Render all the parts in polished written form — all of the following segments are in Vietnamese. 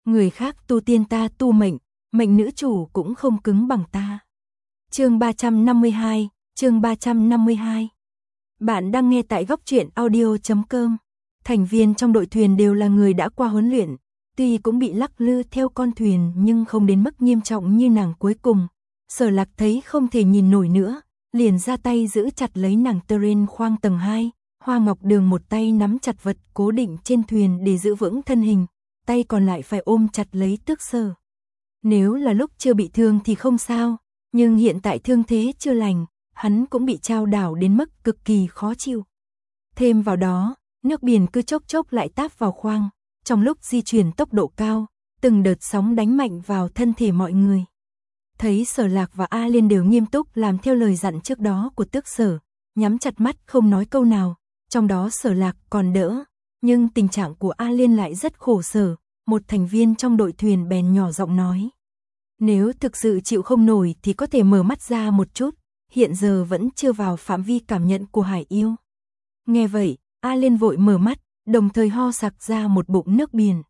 người khác tu tiên ta tu mệnh, mệnh nữ chủ cũng không cứng bằng ta. Chương 352, chương 352. Bạn đang nghe tại góc truyện audio.com. Thành viên trong đội thuyền đều là người đã qua huấn luyện, tuy cũng bị lắc lư theo con thuyền nhưng không đến mức nghiêm trọng như nàng cuối cùng. Sở Lạc thấy không thể nhìn nổi nữa, liền ra tay giữ chặt lấy nàng Teren khoang tầng 2, Hoa Ngọc Đường một tay nắm chặt vật cố định trên thuyền để giữ vững thân hình, tay còn lại phải ôm chặt lấy Tước Sở. Nếu là lúc chưa bị thương thì không sao, nhưng hiện tại thương thế chưa lành, hắn cũng bị trao đảo đến mức cực kỳ khó chịu. Thêm vào đó, nước biển cứ chốc chốc lại táp vào khoang, trong lúc di chuyển tốc độ cao, từng đợt sóng đánh mạnh vào thân thể mọi người. Thấy Sở Lạc và A Liên đều nghiêm túc làm theo lời dặn trước đó của Tước Sở, nhắm chặt mắt không nói câu nào, trong đó Sở Lạc còn đỡ, nhưng tình trạng của A Liên lại rất khổ sở, một thành viên trong đội thuyền bèn nhỏ giọng nói. Nếu thực sự chịu không nổi thì có thể mở mắt ra một chút, hiện giờ vẫn chưa vào phạm vi cảm nhận của Hải Yêu. Nghe vậy, A Liên vội mở mắt, đồng thời ho sặc ra một bụng nước biển.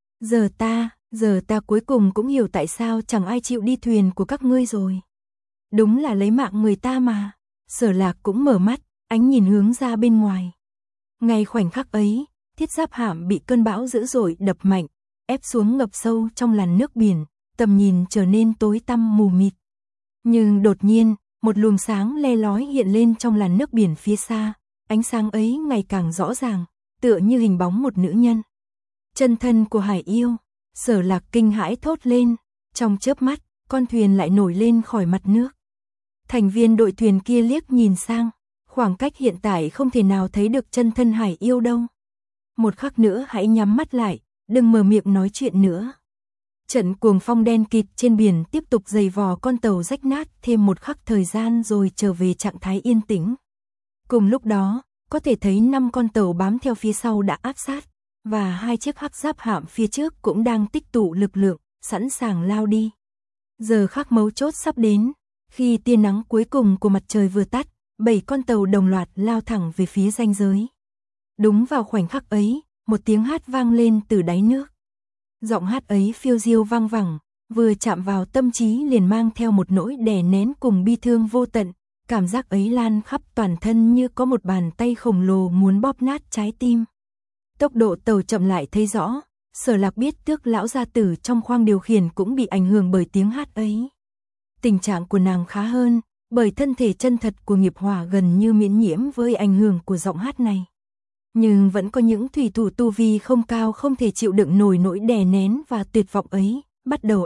Giờ ta cuối cùng cũng hiểu tại sao chẳng ai chịu đi thuyền của các ngươi rồi. Đúng là lấy mạng người ta mà. Sở Lạc cũng mở mắt, ánh nhìn hướng ra bên ngoài. Ngay khoảnh khắc ấy, thiết giáp hạm bị cơn bão dữ dội đập mạnh, ép xuống ngập sâu trong làn nước biển, tầm nhìn trở nên tối tăm mù mịt. Nhưng đột nhiên, một luồng sáng le lói hiện lên trong làn nước biển phía xa, ánh sáng ấy ngày càng rõ ràng, tựa như hình bóng một nữ nhân. Chân thân của Hải Yêu. Sở Lạc kinh hãi thốt lên, trong chớp mắt, con thuyền lại nổi lên khỏi mặt nước. Thành viên đội thuyền kia liếc nhìn sang, khoảng cách hiện tại không thể nào thấy được chân thân Hải Yêu đâu. Một khắc nữa hãy nhắm mắt lại, đừng mở miệng nói chuyện nữa. Trận cuồng phong đen kịt trên biển tiếp tục giày vò con tàu rách nát thêm một khắc thời gian rồi trở về trạng thái yên tĩnh. Cùng lúc đó, có thể thấy 5 con tàu bám theo phía sau đã áp sát, và 2 chiếc hắc giáp hạm phía trước cũng đang tích tụ lực lượng, sẵn sàng lao đi. Giờ khắc mấu chốt sắp đến, khi tia nắng cuối cùng của mặt trời vừa tắt, 7 con tàu đồng loạt lao thẳng về phía ranh giới. Đúng vào khoảnh khắc ấy, một tiếng hát vang lên từ đáy nước. Giọng hát ấy phiêu diêu vang vẳng, vừa chạm vào tâm trí liền mang theo một nỗi đè nén cùng bi thương vô tận, cảm giác ấy lan khắp toàn thân như có một bàn tay khổng lồ muốn bóp nát trái tim. Tốc độ tàu chậm lại thấy rõ, Sở Lạc biết Tước lão gia tử trong khoang điều khiển cũng bị ảnh hưởng bởi tiếng hát ấy. Tình trạng của nàng khá hơn, bởi thân thể chân thật của nghiệp hỏa gần như miễn nhiễm với ảnh hưởng của giọng hát này. Nhưng vẫn có những thủy thủ tu vi không cao không thể chịu đựng nổi nỗi đè nén và tuyệt vọng ấy, bắt đầu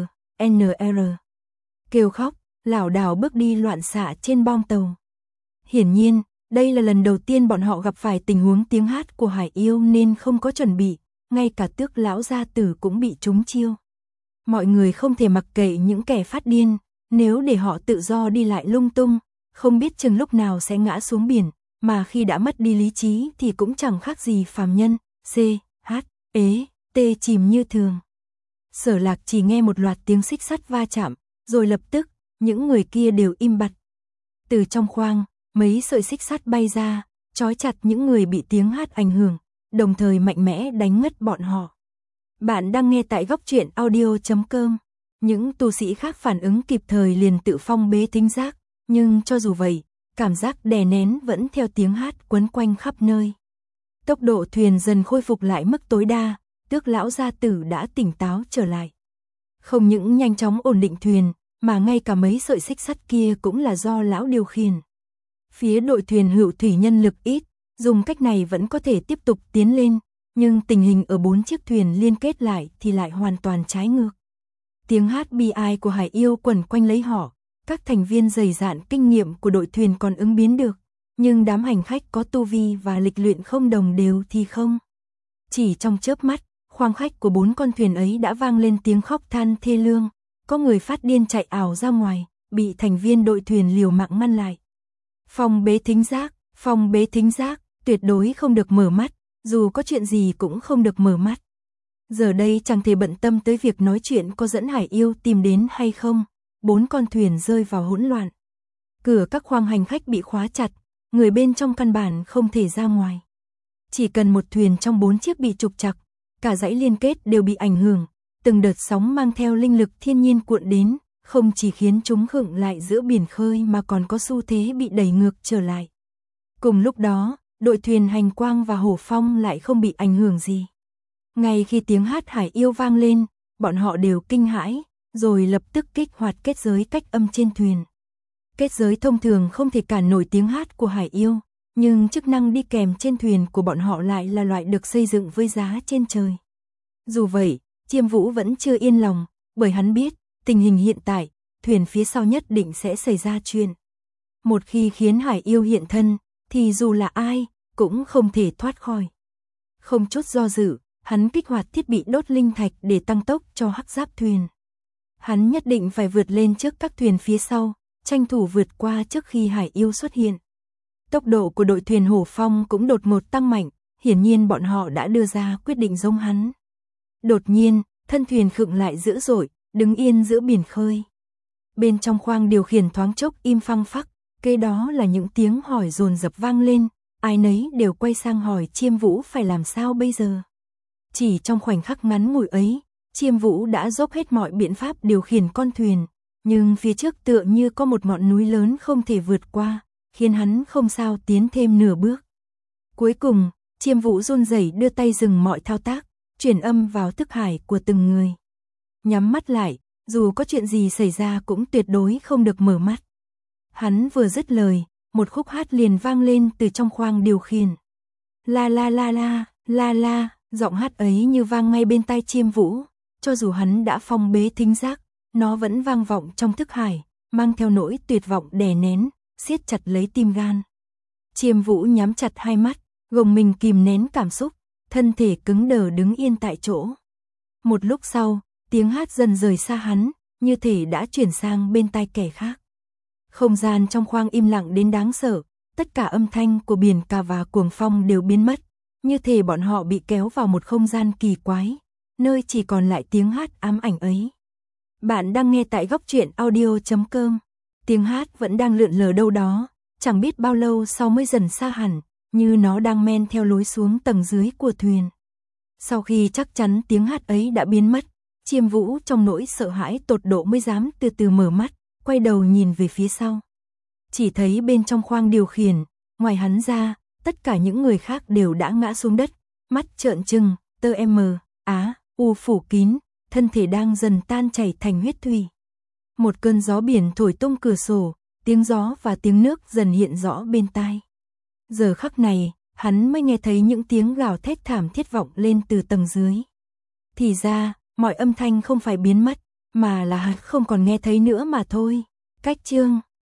NR kêu khóc, lảo đảo bước đi loạn xạ trên bong tàu. Hiển nhiên, đây là lần đầu tiên bọn họ gặp phải tình huống tiếng hát của Hải Yêu nên không có chuẩn bị, ngay cả Tước lão gia tử cũng bị trúng chiêu. Mọi người không thể mặc kệ những kẻ phát điên, nếu để họ tự do đi lại lung tung, không biết chừng lúc nào sẽ ngã xuống biển, mà khi đã mất đi lý trí thì cũng chẳng khác gì phàm nhân, chìm như thường. Sở Lạc chỉ nghe một loạt tiếng xích sắt va chạm, rồi lập tức, những người kia đều im bặt. Từ trong khoang, mấy sợi xích sắt bay ra, trói chặt những người bị tiếng hát ảnh hưởng, đồng thời mạnh mẽ đánh ngất bọn họ. Bạn đang nghe tại góc truyện audio.com. Những tu sĩ khác phản ứng kịp thời liền tự phong bế thính giác, nhưng cho dù vậy, cảm giác đè nén vẫn theo tiếng hát quấn quanh khắp nơi. Tốc độ thuyền dần khôi phục lại mức tối đa, Tước lão gia tử đã tỉnh táo trở lại. Không những nhanh chóng ổn định thuyền, mà ngay cả mấy sợi xích sắt kia cũng là do lão điều khiển. Phía đội thuyền hữu thủy nhân lực ít, dùng cách này vẫn có thể tiếp tục tiến lên, nhưng tình hình ở 4 chiếc thuyền liên kết lại thì lại hoàn toàn trái ngược. Tiếng hát bi ai của Hải Yêu quẩn quanh lấy họ, các thành viên dày dạn kinh nghiệm của đội thuyền còn ứng biến được, nhưng đám hành khách có tu vi và lịch luyện không đồng đều thì không. Chỉ trong chớp mắt, khoang khách của 4 con thuyền ấy đã vang lên tiếng khóc than thê lương, có người phát điên chạy ảo ra ngoài, bị thành viên đội thuyền liều mạng ngăn lại. Phong bế thính giác, tuyệt đối không được mở mắt, dù có chuyện gì cũng không được mở mắt. Giờ đây chẳng thể bận tâm tới việc nói chuyện có dẫn Hải Yêu tìm đến hay không, 4 con thuyền rơi vào hỗn loạn. Cửa các khoang hành khách bị khóa chặt, người bên trong căn bản không thể ra ngoài. Chỉ cần một thuyền trong 4 chiếc bị trục trặc, cả dãy liên kết đều bị ảnh hưởng, từng đợt sóng mang theo linh lực thiên nhiên cuộn đến, không chỉ khiến chúng khựng lại giữa biển khơi mà còn có xu thế bị đẩy ngược trở lại. Cùng lúc đó, đội thuyền Hành Quang và Hổ Phong lại không bị ảnh hưởng gì. Ngay khi tiếng hát hải yêu vang lên, bọn họ đều kinh hãi, rồi lập tức kích hoạt kết giới cách âm trên thuyền. Kết giới thông thường không thể cản nổi tiếng hát của hải yêu, nhưng chức năng đi kèm trên thuyền của bọn họ lại là loại được xây dựng với giá trên trời. Dù vậy, Chiêm Vũ vẫn chưa yên lòng, bởi hắn biết, tình hình hiện tại, thuyền phía sau nhất định sẽ xảy ra chuyện. Một khi khiến hải yêu hiện thân, thì dù là ai, cũng không thể thoát khỏi. Không chút do dự, hắn kích hoạt thiết bị đốt linh thạch để tăng tốc cho hắc giáp thuyền. Hắn nhất định phải vượt lên trước các thuyền phía sau, tranh thủ vượt qua trước khi hải yêu xuất hiện. Tốc độ của đội thuyền Hổ Phong cũng đột ngột tăng mạnh, hiển nhiên bọn họ đã đưa ra quyết định giống hắn. Đột nhiên, thân thuyền khựng lại dữ dội, đứng yên giữa biển khơi. Bên trong khoang điều khiển thoáng chốc im phăng phắc, kế đó là những tiếng hỏi dồn dập vang lên, ai nấy đều quay sang hỏi Chiêm Vũ phải làm sao bây giờ. Chỉ trong khoảnh khắc ngắn ngủi ấy, Chiêm Vũ đã dốc hết mọi biện pháp điều khiển con thuyền, nhưng phía trước tựa như có một ngọn núi lớn không thể vượt qua, khiến hắn không sao tiến thêm nửa bước. Cuối cùng, Chiêm Vũ run rẩy đưa tay dừng mọi thao tác, truyền âm vào thức hải của từng người. Nhắm mắt lại, dù có chuyện gì xảy ra cũng tuyệt đối không được mở mắt. Hắn vừa dứt lời, một khúc hát liền vang lên từ trong khoang điều khiển. La la la la, la la, giọng hát ấy như vang ngay bên tai Chiêm Vũ, cho dù hắn đã phong bế thính giác, nó vẫn vang vọng trong thức hải, mang theo nỗi tuyệt vọng đè nén, siết chặt lấy tim gan. Chiêm Vũ nhắm chặt hai mắt, gồng mình kìm nén cảm xúc, thân thể cứng đờ đứng yên tại chỗ. Một lúc sau, tiếng hát dần rời xa hắn, như thể đã chuyển sang bên tai kẻ khác. Không gian trong khoang im lặng đến đáng sợ, tất cả âm thanh của biển cả và cuồng phong đều biến mất, như thể bọn họ bị kéo vào một không gian kỳ quái, nơi chỉ còn lại tiếng hát ám ảnh ấy. Bạn đang nghe tại Góc Truyện Audio.com. Tiếng hát vẫn đang lượn lờ đâu đó, chẳng biết bao lâu sau mới dần xa hẳn, như nó đang men theo lối xuống tầng dưới của thuyền. Sau khi chắc chắn tiếng hát ấy đã biến mất, Chiêm Vũ trong nỗi sợ hãi tột độ mới dám từ từ mở mắt, quay đầu nhìn về phía sau. Chỉ thấy bên trong khoang điều khiển, ngoài hắn ra, tất cả những người khác đều đã ngã xuống đất, mắt trợn trừng, u phủ kín, thân thể đang dần tan chảy thành huyết thủy. Một cơn gió biển thổi tung cửa sổ, tiếng gió và tiếng nước dần hiện rõ bên tai. Giờ khắc này, hắn mới nghe thấy những tiếng gào thét thảm thiết vọng lên từ tầng dưới. Thì ra, mọi âm thanh không phải biến mất, mà là hắn không còn nghe thấy nữa mà thôi. Cách chương